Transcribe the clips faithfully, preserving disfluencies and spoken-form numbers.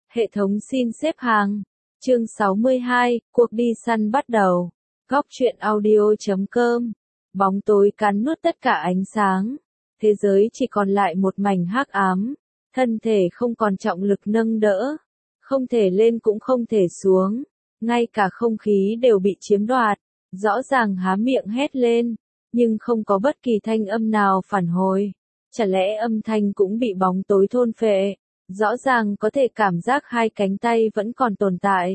Hệ thống xin xếp hàng. Chương sáu mươi hai, cuộc đi săn bắt đầu. Góc truyện audio chấm com. Bóng tối cắn nuốt tất cả ánh sáng. Thế giới chỉ còn lại một mảnh hắc ám. Thân thể không còn trọng lực nâng đỡ. Không thể lên cũng không thể xuống. Ngay cả không khí đều bị chiếm đoạt. Rõ ràng há miệng hét lên. Nhưng không có bất kỳ thanh âm nào phản hồi. Chả lẽ âm thanh cũng bị bóng tối thôn phệ? Rõ ràng có thể cảm giác hai cánh tay vẫn còn tồn tại.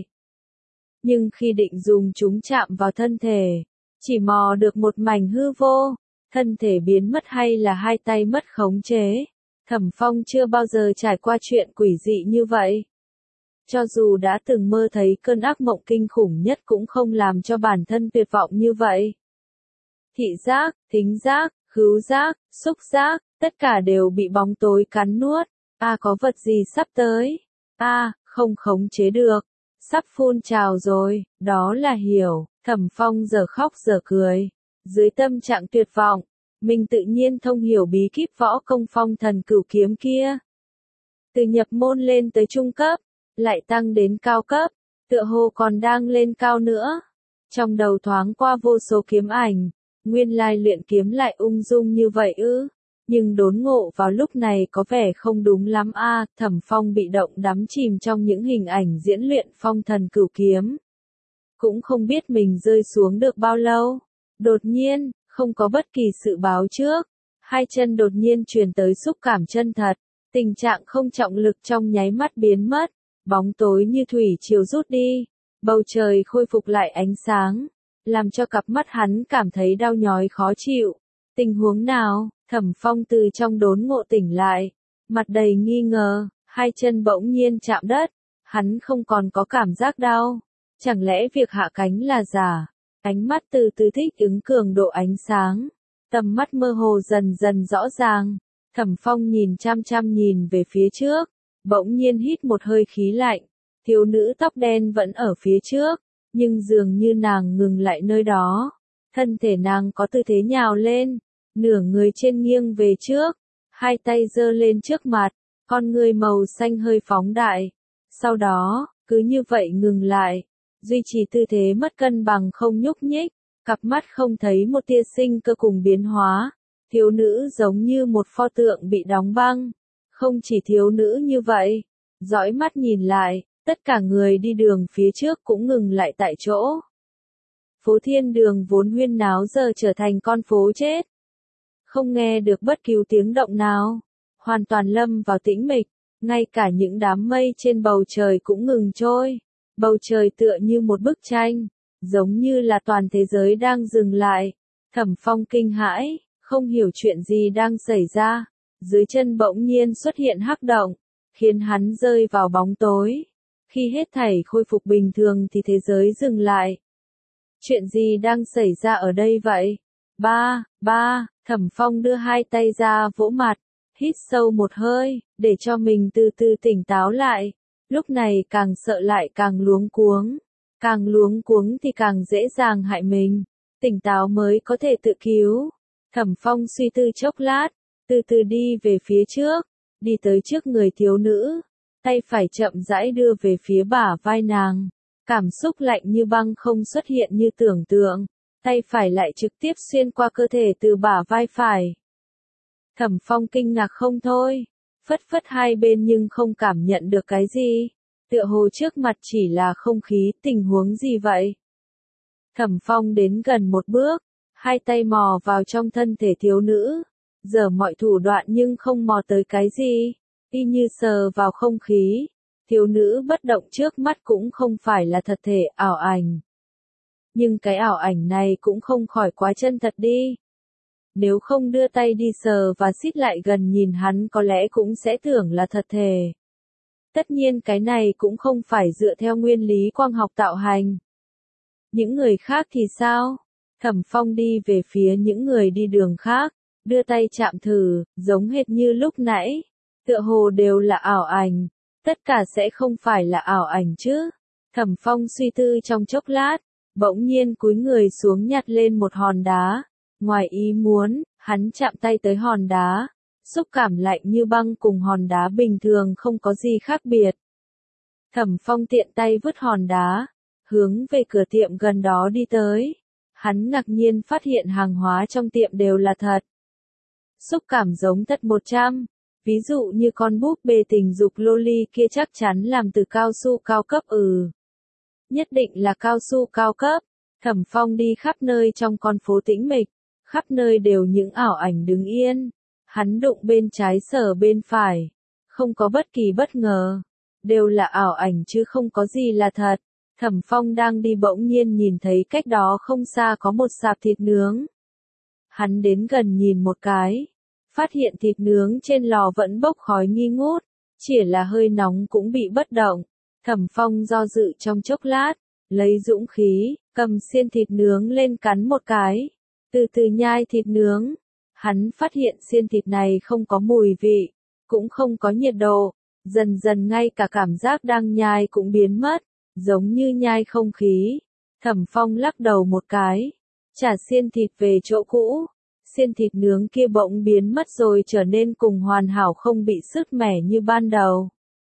Nhưng khi định dùng chúng chạm vào thân thể, chỉ mò được một mảnh hư vô, thân thể biến mất hay là hai tay mất khống chế. Thẩm Phong chưa bao giờ trải qua chuyện quỷ dị như vậy. Cho dù đã từng mơ thấy cơn ác mộng kinh khủng nhất cũng không làm cho bản thân tuyệt vọng như vậy. Thị giác, thính giác, khứu giác, xúc giác, tất cả đều bị bóng tối cắn nuốt. A à, có vật gì sắp tới? A, à, không khống chế được. Sắp phun trào rồi, đó là hiểu. Thẩm Phong giờ khóc giờ cười. Dưới tâm trạng tuyệt vọng, mình tự nhiên thông hiểu bí kíp võ công phong thần cửu kiếm kia. Từ nhập môn lên tới trung cấp, lại tăng đến cao cấp, tựa hồ còn đang lên cao nữa. Trong đầu thoáng qua vô số kiếm ảnh, nguyên lai luyện kiếm lại ung dung như vậy ư. Nhưng đốn ngộ vào lúc này có vẻ không đúng lắm a. À, Thẩm Phong bị động đắm chìm trong những hình ảnh diễn luyện phong thần cửu kiếm. Cũng không biết mình rơi xuống được bao lâu. Đột nhiên, không có bất kỳ sự báo trước. Hai chân đột nhiên truyền tới xúc cảm chân thật. Tình trạng không trọng lực trong nháy mắt biến mất. Bóng tối như thủy triều rút đi. Bầu trời khôi phục lại ánh sáng. Làm cho cặp mắt hắn cảm thấy đau nhói khó chịu. Tình huống nào? Thẩm Phong từ trong đốn ngộ tỉnh lại, mặt đầy nghi ngờ, hai chân bỗng nhiên chạm đất, hắn không còn có cảm giác đau. Chẳng lẽ việc hạ cánh là giả? Ánh mắt từ từ thích ứng cường độ ánh sáng, tầm mắt mơ hồ dần dần rõ ràng. Thẩm Phong nhìn chăm chăm nhìn về phía trước, bỗng nhiên hít một hơi khí lạnh. Thiếu nữ tóc đen vẫn ở phía trước, nhưng dường như nàng ngừng lại nơi đó. Thân thể nàng có tư thế nhào lên. Nửa người trên nghiêng về trước, hai tay giơ lên trước mặt, con người màu xanh hơi phóng đại. Sau đó, cứ như vậy ngừng lại, duy trì tư thế mất cân bằng không nhúc nhích, cặp mắt không thấy một tia sinh cơ cùng biến hóa. Thiếu nữ giống như một pho tượng bị đóng băng. Không chỉ thiếu nữ như vậy, dõi mắt nhìn lại, tất cả người đi đường phía trước cũng ngừng lại tại chỗ. Phố Thiên Đường vốn huyên náo giờ trở thành con phố chết. Không nghe được bất cứ tiếng động nào, hoàn toàn lâm vào tĩnh mịch, ngay cả những đám mây trên bầu trời cũng ngừng trôi. Bầu trời tựa như một bức tranh, giống như là toàn thế giới đang dừng lại. Thẩm Phong kinh hãi, không hiểu chuyện gì đang xảy ra. Dưới chân bỗng nhiên xuất hiện hắc động, khiến hắn rơi vào bóng tối. Khi hết thảy khôi phục bình thường thì thế giới dừng lại. Chuyện gì đang xảy ra ở đây vậy? Ba, ba, Thẩm Phong đưa hai tay ra vỗ mặt, hít sâu một hơi, để cho mình từ từ tỉnh táo lại. Lúc này càng sợ lại càng luống cuống. Càng luống cuống thì càng dễ dàng hại mình. Tỉnh táo mới có thể tự cứu. Thẩm Phong suy tư chốc lát, từ từ đi về phía trước, đi tới trước người thiếu nữ. Tay phải chậm rãi đưa về phía bả vai nàng. Cảm xúc lạnh như băng không xuất hiện như tưởng tượng. Tay phải lại trực tiếp xuyên qua cơ thể từ bả vai phải. Thẩm Phong kinh ngạc không thôi, phất phất hai bên nhưng không cảm nhận được cái gì. Tựa hồ trước mặt chỉ là không khí, tình huống gì vậy? Thẩm Phong đến gần một bước, hai tay mò vào trong thân thể thiếu nữ, giở mọi thủ đoạn nhưng không mò tới cái gì, y như sờ vào không khí. Thiếu nữ bất động trước mắt cũng không phải là thật thể ảo ảnh. Nhưng cái ảo ảnh này cũng không khỏi quá chân thật đi. Nếu không đưa tay đi sờ và xít lại gần nhìn hắn có lẽ cũng sẽ tưởng là thật thể. Tất nhiên cái này cũng không phải dựa theo nguyên lý quang học tạo hành. Những người khác thì sao? Thẩm Phong đi về phía những người đi đường khác, đưa tay chạm thử, giống hệt như lúc nãy. Tựa hồ đều là ảo ảnh. Tất cả sẽ không phải là ảo ảnh chứ. Thẩm Phong suy tư trong chốc lát, bỗng nhiên cúi người xuống nhặt lên một hòn đá. Ngoài ý muốn, hắn chạm tay tới hòn đá. Xúc cảm lạnh như băng cùng hòn đá bình thường không có gì khác biệt. Thẩm Phong tiện tay vứt hòn đá, hướng về cửa tiệm gần đó đi tới. Hắn ngạc nhiên phát hiện hàng hóa trong tiệm đều là thật. Xúc cảm giống thật một trăm. Ví dụ như con búp bê tình dục loli kia chắc chắn làm từ cao su cao cấp ừ. Nhất định là cao su cao cấp. Thẩm Phong đi khắp nơi trong con phố tĩnh mịch, khắp nơi đều những ảo ảnh đứng yên. Hắn đụng bên trái sờ bên phải, không có bất kỳ bất ngờ, đều là ảo ảnh chứ không có gì là thật. Thẩm Phong đang đi bỗng nhiên nhìn thấy cách đó không xa có một sạp thịt nướng. Hắn đến gần nhìn một cái, phát hiện thịt nướng trên lò vẫn bốc khói nghi ngút, chỉ là hơi nóng cũng bị bất động. Thẩm Phong do dự trong chốc lát, lấy dũng khí, cầm xiên thịt nướng lên cắn một cái, từ từ nhai thịt nướng. Hắn phát hiện xiên thịt này không có mùi vị, cũng không có nhiệt độ, dần dần ngay cả cảm giác đang nhai cũng biến mất, giống như nhai không khí. Thẩm Phong lắc đầu một cái, trả xiên thịt về chỗ cũ. Xiên thịt nướng kia bỗng biến mất rồi trở nên cùng hoàn hảo không bị sứt mẻ như ban đầu.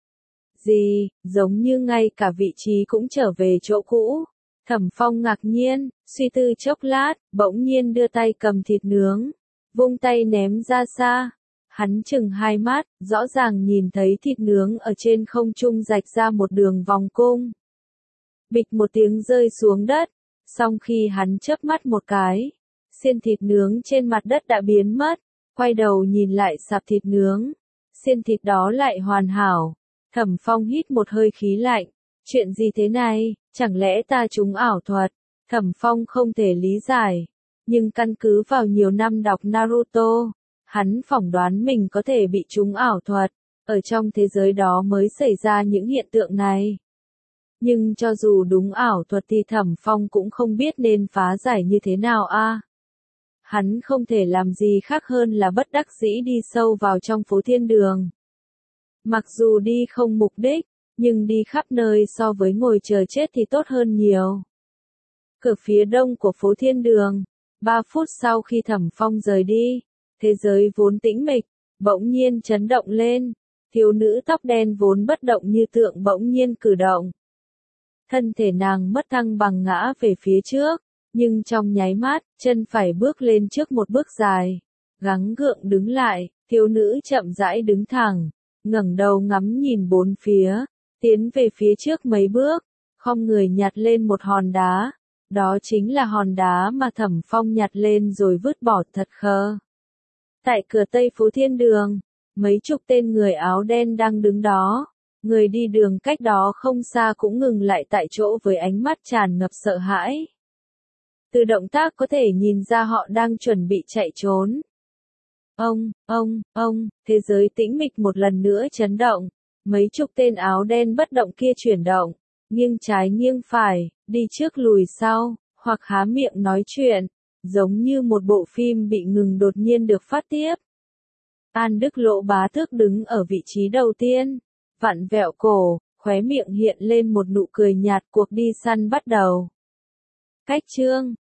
Gì, giống như ngay cả vị trí cũng trở về chỗ cũ. Thẩm Phong ngạc nhiên, suy tư chốc lát, bỗng nhiên đưa tay cầm thịt nướng, vung tay ném ra xa. Hắn chừng hai mắt, rõ ràng nhìn thấy thịt nướng ở trên không trung rạch ra một đường vòng cung. Bịch một tiếng rơi xuống đất, xong khi hắn chớp mắt một cái, xiên thịt nướng trên mặt đất đã biến mất, quay đầu nhìn lại sạp thịt nướng, xiên thịt đó lại hoàn hảo. Thẩm Phong hít một hơi khí lạnh, chuyện gì thế này, chẳng lẽ ta trúng ảo thuật? Thẩm Phong không thể lý giải, nhưng căn cứ vào nhiều năm đọc Naruto, hắn phỏng đoán mình có thể bị trúng ảo thuật, ở trong thế giới đó mới xảy ra những hiện tượng này. Nhưng cho dù đúng ảo thuật thì Thẩm Phong cũng không biết nên phá giải như thế nào a. À, hắn không thể làm gì khác hơn là bất đắc dĩ đi sâu vào trong phố thiên đường. Mặc dù đi không mục đích, nhưng đi khắp nơi so với ngồi chờ chết thì tốt hơn nhiều. Cửa phía đông của phố thiên đường, ba phút sau khi Thẩm Phong rời đi, thế giới vốn tĩnh mịch, bỗng nhiên chấn động lên. Thiếu nữ tóc đen vốn bất động như tượng bỗng nhiên cử động. Thân thể nàng mất thăng bằng ngã về phía trước, nhưng trong nháy mắt, chân phải bước lên trước một bước dài. Gắng gượng đứng lại, thiếu nữ chậm rãi đứng thẳng, ngẩng đầu ngắm nhìn bốn phía, tiến về phía trước mấy bước, khom người nhặt lên một hòn đá. Đó chính là hòn đá mà Thẩm Phong nhặt lên rồi vứt bỏ thật khờ. Tại cửa Tây phố thiên đường, mấy chục tên người áo đen đang đứng đó. Người đi đường cách đó không xa cũng ngừng lại tại chỗ với ánh mắt tràn ngập sợ hãi. Từ động tác có thể nhìn ra họ đang chuẩn bị chạy trốn. Ông, ông, ông, thế giới tĩnh mịch một lần nữa chấn động. Mấy chục tên áo đen bất động kia chuyển động, nghiêng trái nghiêng phải, đi trước lùi sau, hoặc há miệng nói chuyện, giống như một bộ phim bị ngừng đột nhiên được phát tiếp. An Đức Lỗ Bá Tước đứng ở vị trí đầu tiên, vặn vẹo cổ, khóe miệng hiện lên một nụ cười nhạt. Cuộc đi săn bắt đầu. Cách chương